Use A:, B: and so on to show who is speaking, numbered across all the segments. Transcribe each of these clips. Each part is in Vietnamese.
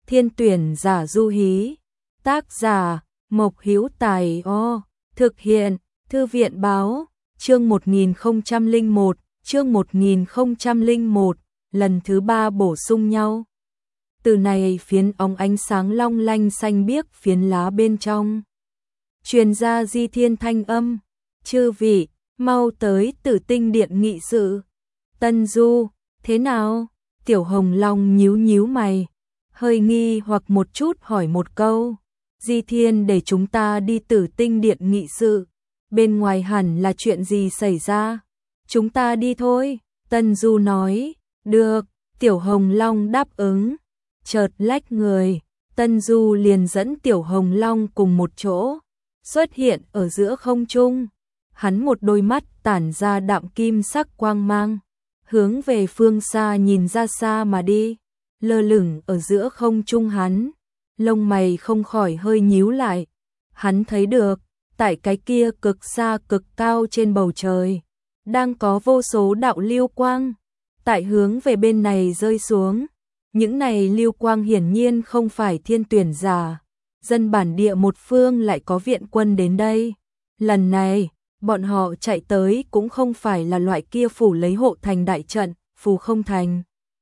A: Thiên tuyển giả du hí. Tác giả Mộc Hữu Tài. Thực hiện Thư viện báo. Chương 1001, chương 1001, lần thứ 3 bổ sung nhau. Từ này phiến óng ánh sáng long lanh xanh biếc phiến lá bên trong. Truyền ra Di Thiên thanh âm, chư vị, mau tới Tử Tinh Điện nghị sự. Tân Du, thế nào? Tiểu Hồng Long nhíu nhíu mày, hơi nghi hoặc một chút hỏi một câu. Di Thiên để chúng ta đi Tử Tinh Điện nghị sự, bên ngoài hẳn là chuyện gì xảy ra? Chúng ta đi thôi, Tân Du nói. Được, Tiểu Hồng Long đáp ứng. Chợt lách người, Tân Du liền dẫn Tiểu Hồng Long cùng một chỗ, xuất hiện ở giữa không trung. Hắn một đôi mắt tản ra đạm kim sắc quang mang, hướng về phương xa nhìn ra xa mà đi, lơ lửng ở giữa không trung hắn. Lông mày không khỏi hơi nhíu lại, hắn thấy được, tại cái kia cực xa cực cao trên bầu trời, đang có vô số đạo lưu quang, tại hướng về bên này rơi xuống. Những này lưu quang hiển nhiên không phải thiên tuyển giả, dân bản địa một phương lại có viện quân đến đây. Lần này, bọn họ chạy tới cũng không phải là loại kia phủ lấy hộ thành đại trận, phù không thành,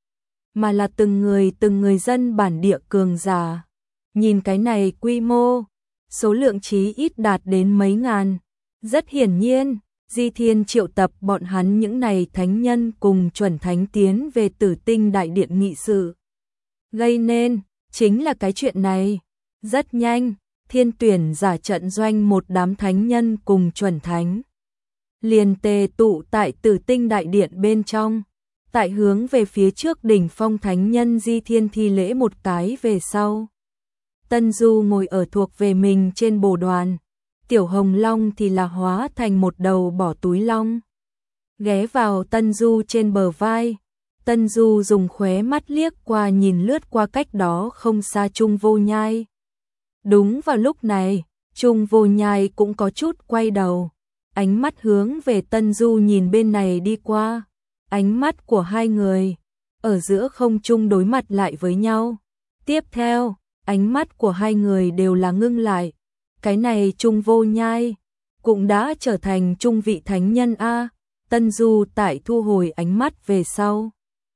A: mà là từng người dân bản địa cường giả. Nhìn cái này quy mô, số lượng chí ít đạt đến mấy ngàn. Rất hiển nhiên, Di Thiên triệu tập bọn hắn những này thánh nhân cùng chuẩn thánh tiến về Tử Tinh Đại Điện nghị sự. Gây nên, chính là cái chuyện này. Rất nhanh, thiên tuyển giả trận doanh một đám thánh nhân cùng chuẩn thánh liền tề tụ tại Tử Tinh Đại Điện bên trong. Tại hướng về phía trước đỉnh phong thánh nhân Di Thiên thi lễ một cái về sau. Tân Du ngồi ở thuộc về mình trên bồ đoàn, Tiểu Hồng Long thì là hóa thành một đầu bỏ túi long, ghé vào Tân Du trên bờ vai. Tân Du dùng khóe mắt liếc qua nhìn lướt qua cách đó không xa Trung Vô Nhai. Đúng vào lúc này, Trung Vô Nhai cũng có chút quay đầu, ánh mắt hướng về Tân Du nhìn bên này đi qua. Ánh mắt của hai người ở giữa không trung đối mặt lại với nhau. Tiếp theo, ánh mắt của hai người đều là ngưng lại. Cái này Trung Vô Nhai cũng đã trở thành trung vị thánh nhân a. Tân Du tại thu hồi ánh mắt về sau,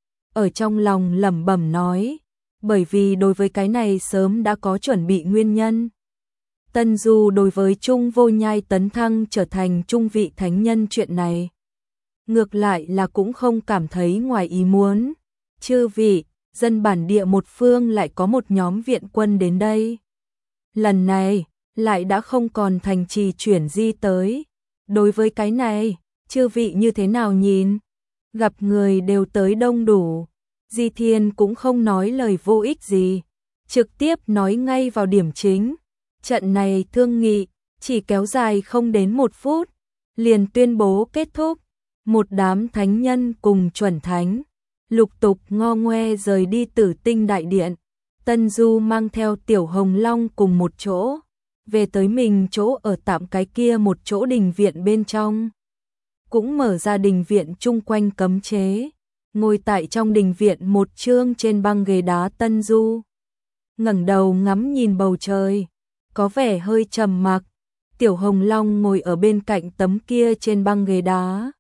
A: ở trong lòng lẩm bẩm nói, bởi vì đối với cái này sớm đã có chuẩn bị nguyên nhân. Tân Du đối với Trung Vô Nhai tấn thăng trở thành trung vị thánh nhân chuyện này, ngược lại là cũng không cảm thấy ngoài ý muốn. Chư vị, dân bản địa một phương lại có một nhóm viện quân đến đây. Lần này, lại đã không còn thành trì chuyển di tới. Đối với cái này, chư vị như thế nào nhìn? Gặp người đều tới đông đủ. Di Thiên cũng không nói lời vô ích gì, trực tiếp nói ngay vào điểm chính. Trận này thương nghị chỉ kéo dài không đến 1 phút, liền tuyên bố kết thúc. Một đám thánh nhân cùng chuẩn thánh lục tục ngo ngoe rời đi Tử Tinh Đại Điện. Tân Du mang theo Tiểu Hồng Long cùng một chỗ, về tới mình chỗ ở tạm cái kia một chỗ đình viện bên trong. Cũng mở ra đình viện chung quanh cấm chế, ngồi tại trong đình viện một chương trên băng ghế đá. Tân Du ngẩng đầu ngắm nhìn bầu trời, có vẻ hơi trầm mặc. Tiểu Hồng Long ngồi ở bên cạnh tấm kia trên băng ghế đá,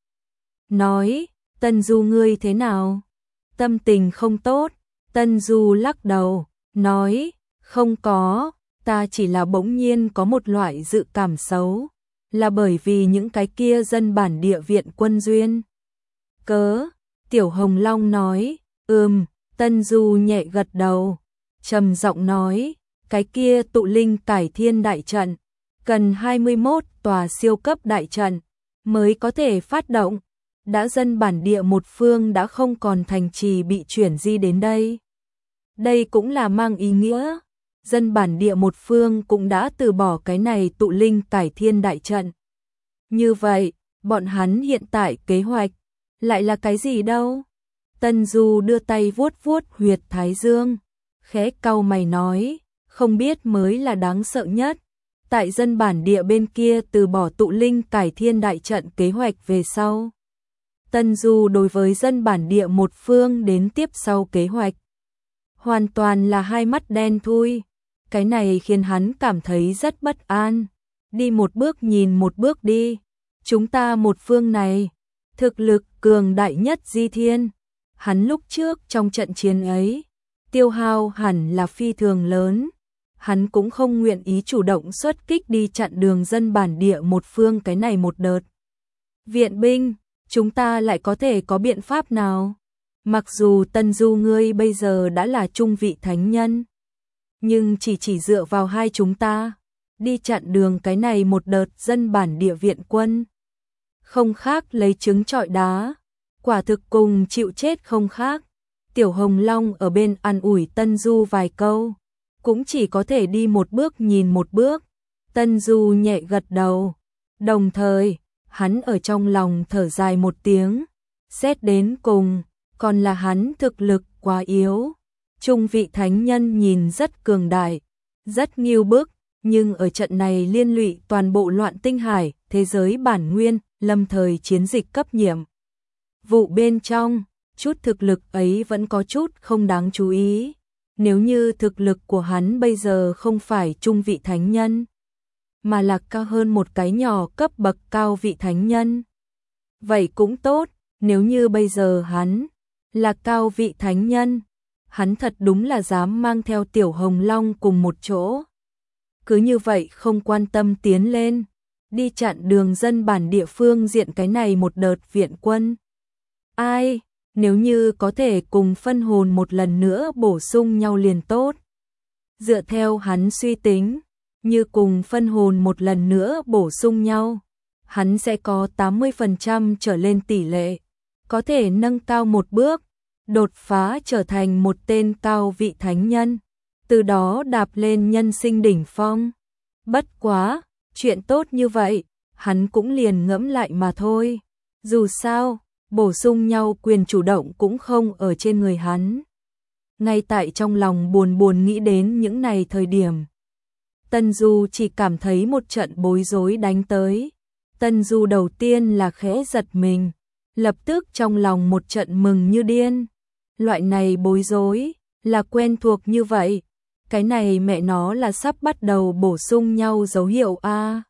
A: nói, Tân Du ngươi thế nào? Tâm tình không tốt. Tân Du lắc đầu, nói, không có, ta chỉ là bỗng nhiên có một loại dự cảm xấu, là bởi vì những cái kia dân bản địa viện quân duyên cớ. Tiểu Hồng Long nói, Tân Du nhẹ gật đầu, trầm giọng nói, cái kia tụ linh cải thiên đại trận, cần 21 tòa siêu cấp đại trận mới có thể phát động. Đã dân bản địa một phương đã không còn thành trì bị chuyển di đến đây. Đây cũng là mang ý nghĩa, dân bản địa một phương cũng đã từ bỏ cái này tụ linh cải thiên đại trận. Như vậy, bọn hắn hiện tại kế hoạch lại là cái gì đâu? Tân Du đưa tay vuốt vuốt huyệt thái dương, khẽ cau mày nói, không biết mới là đáng sợ nhất. Tại dân bản địa bên kia từ bỏ tụ linh cải thiên đại trận kế hoạch về sau, Tân Du đối với dân bản địa một phương đến tiếp sau kế hoạch hoàn toàn là hai mắt đen thui. Cái này khiến hắn cảm thấy rất bất an. Đi một bước nhìn một bước đi. Chúng ta một phương này, thực lực cường đại nhất Di Thiên. Hắn lúc trước trong trận chiến ấy, tiêu hao hẳn là phi thường lớn. Hắn cũng không nguyện ý chủ động xuất kích đi chặn đường dân bản địa một phương cái này một đợt. Viện binh, chúng ta lại có thể có biện pháp nào? Mặc dù Tân Du ngươi bây giờ đã là trung vị thánh nhân, nhưng chỉ dựa vào hai chúng ta, đi chặn đường cái này một đợt dân bản địa viện quân. Không khác lấy trứng trọi đá, quả thực cùng chịu chết không khác. Tiểu Hồng Long ở bên an ủi Tân Du vài câu, cũng chỉ có thể đi một bước nhìn một bước. Tân Du nhẹ gật đầu, đồng thời, hắn ở trong lòng thở dài một tiếng, xét đến cùng, còn là hắn thực lực quá yếu. Trung vị thánh nhân nhìn rất cường đại, rất nghiêu bức, nhưng ở trận này liên lụy toàn bộ Loạn Tinh Hải, thế giới bản nguyên, lâm thời chiến dịch cấp nhiệm vụ bên trong, chút thực lực ấy vẫn có chút không đáng chú ý. Nếu như thực lực của hắn bây giờ không phải trung vị thánh nhân, mà là cao hơn một cái nhỏ cấp bậc cao vị thánh nhân, vậy cũng tốt. Nếu như bây giờ hắn là cao vị thánh nhân, hắn thật đúng là dám mang theo Tiểu Hồng Long cùng một chỗ. Cứ như vậy không quan tâm tiến lên, đi chặn đường dân bản địa phương diện cái này một đợt viện quân. Ai, nếu như có thể cùng phân hồn một lần nữa bổ sung nhau liền tốt. Dựa theo hắn suy tính, như cùng phân hồn một lần nữa bổ sung nhau, hắn sẽ có 80% trở lên tỷ lệ, có thể nâng cao một bước, đột phá trở thành một tên cao vị thánh nhân, từ đó đạp lên nhân sinh đỉnh phong. Bất quá, chuyện tốt như vậy, hắn cũng liền ngẫm lại mà thôi. Dù sao, bổ sung nhau quyền chủ động cũng không ở trên người hắn. Ngay tại trong lòng buồn nghĩ đến những này thời điểm, Tân Du chỉ cảm thấy một trận bối rối đánh tới. Tân Du đầu tiên là khẽ giật mình, lập tức trong lòng một trận mừng như điên. Loại này bối rối là quen thuộc như vậy, cái này mẹ nó là sắp bắt đầu bổ sung nhau dấu hiệu a.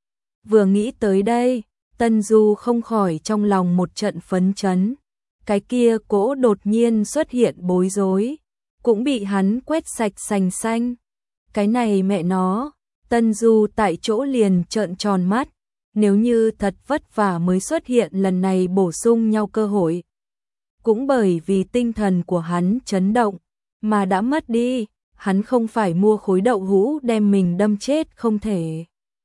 A: Vừa nghĩ tới đây, Tân Du không khỏi trong lòng một trận phấn chấn. Cái kia cỗ đột nhiên xuất hiện bối rối, cũng bị hắn quét sạch sành xanh. Cái này mẹ nó, Tân Du tại chỗ liền trợn tròn mắt. Nếu như thật vất vả mới xuất hiện lần này bổ sung nhau cơ hội, cũng bởi vì tinh thần của hắn chấn động, mà đã mất đi. Hắn không phải mua khối đậu hũ đem mình đâm chết không thể.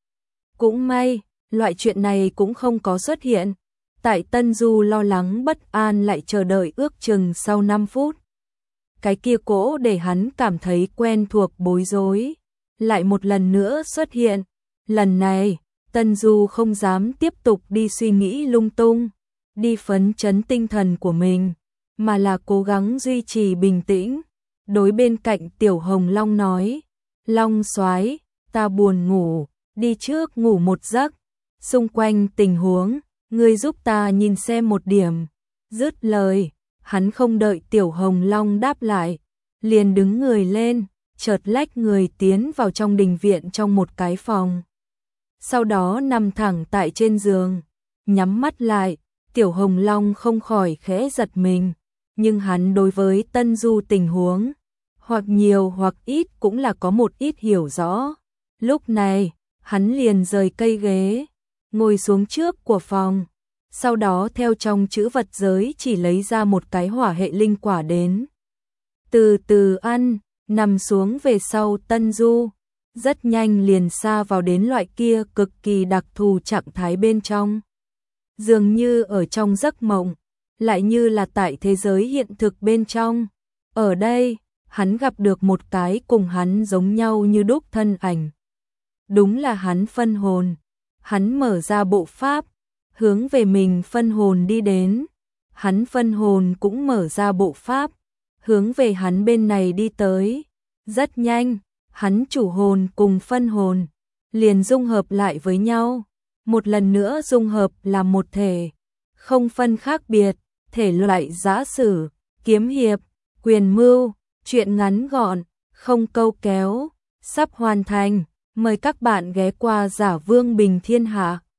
A: Cũng may, loại chuyện này cũng không có xuất hiện. Tại Tân Du lo lắng bất an lại chờ đợi ước chừng sau 5 phút. Cái kia cỗ để hắn cảm thấy quen thuộc bối rối lại một lần nữa xuất hiện. Lần này, Tân Du không dám tiếp tục đi suy nghĩ lung tung, đi phấn chấn tinh thần của mình, mà là cố gắng duy trì bình tĩnh. Đối bên cạnh Tiểu Hồng Long nói, Long soái, ta buồn ngủ, đi trước ngủ một giấc, xung quanh tình huống, ngươi giúp ta nhìn xem một điểm. Dứt lời, hắn không đợi Tiểu Hồng Long đáp lại, liền đứng người lên, chợt lách người tiến vào trong đình viện trong một cái phòng. Sau đó nằm thẳng tại trên giường, nhắm mắt lại. Tiểu Hồng Long không khỏi khẽ giật mình, nhưng hắn đối với Tân Du tình huống, hoặc nhiều hoặc ít cũng là có một ít hiểu rõ. Lúc này, hắn liền rời cây ghế, ngồi xuống trước của phòng, sau đó theo trong trữ vật giới chỉ lấy ra một cái hỏa hệ linh quả đến. Từ từ ăn, nằm xuống về sau Tân Du, rất nhanh liền xa vào đến loại kia cực kỳ đặc thù trạng thái bên trong. Dường như ở trong giấc mộng, lại như là tại thế giới hiện thực bên trong. Ở đây, hắn gặp được một cái cùng hắn giống nhau như đúc thân ảnh. Đúng là hắn phân hồn. Hắn mở ra bộ pháp, hướng về mình phân hồn đi đến. Hắn phân hồn cũng mở ra bộ pháp, hướng về hắn bên này đi tới. Rất nhanh, hắn chủ hồn cùng phân hồn liền dung hợp lại với nhau. Một lần nữa dung hợp làm một thể, không phân khác biệt, thể loại giã sử, kiếm hiệp, quyền mưu, Chuyện ngắn gọn, không câu kéo, sắp hoàn thành. Mời các bạn ghé qua Giả Vương Bình Thiên Hạ.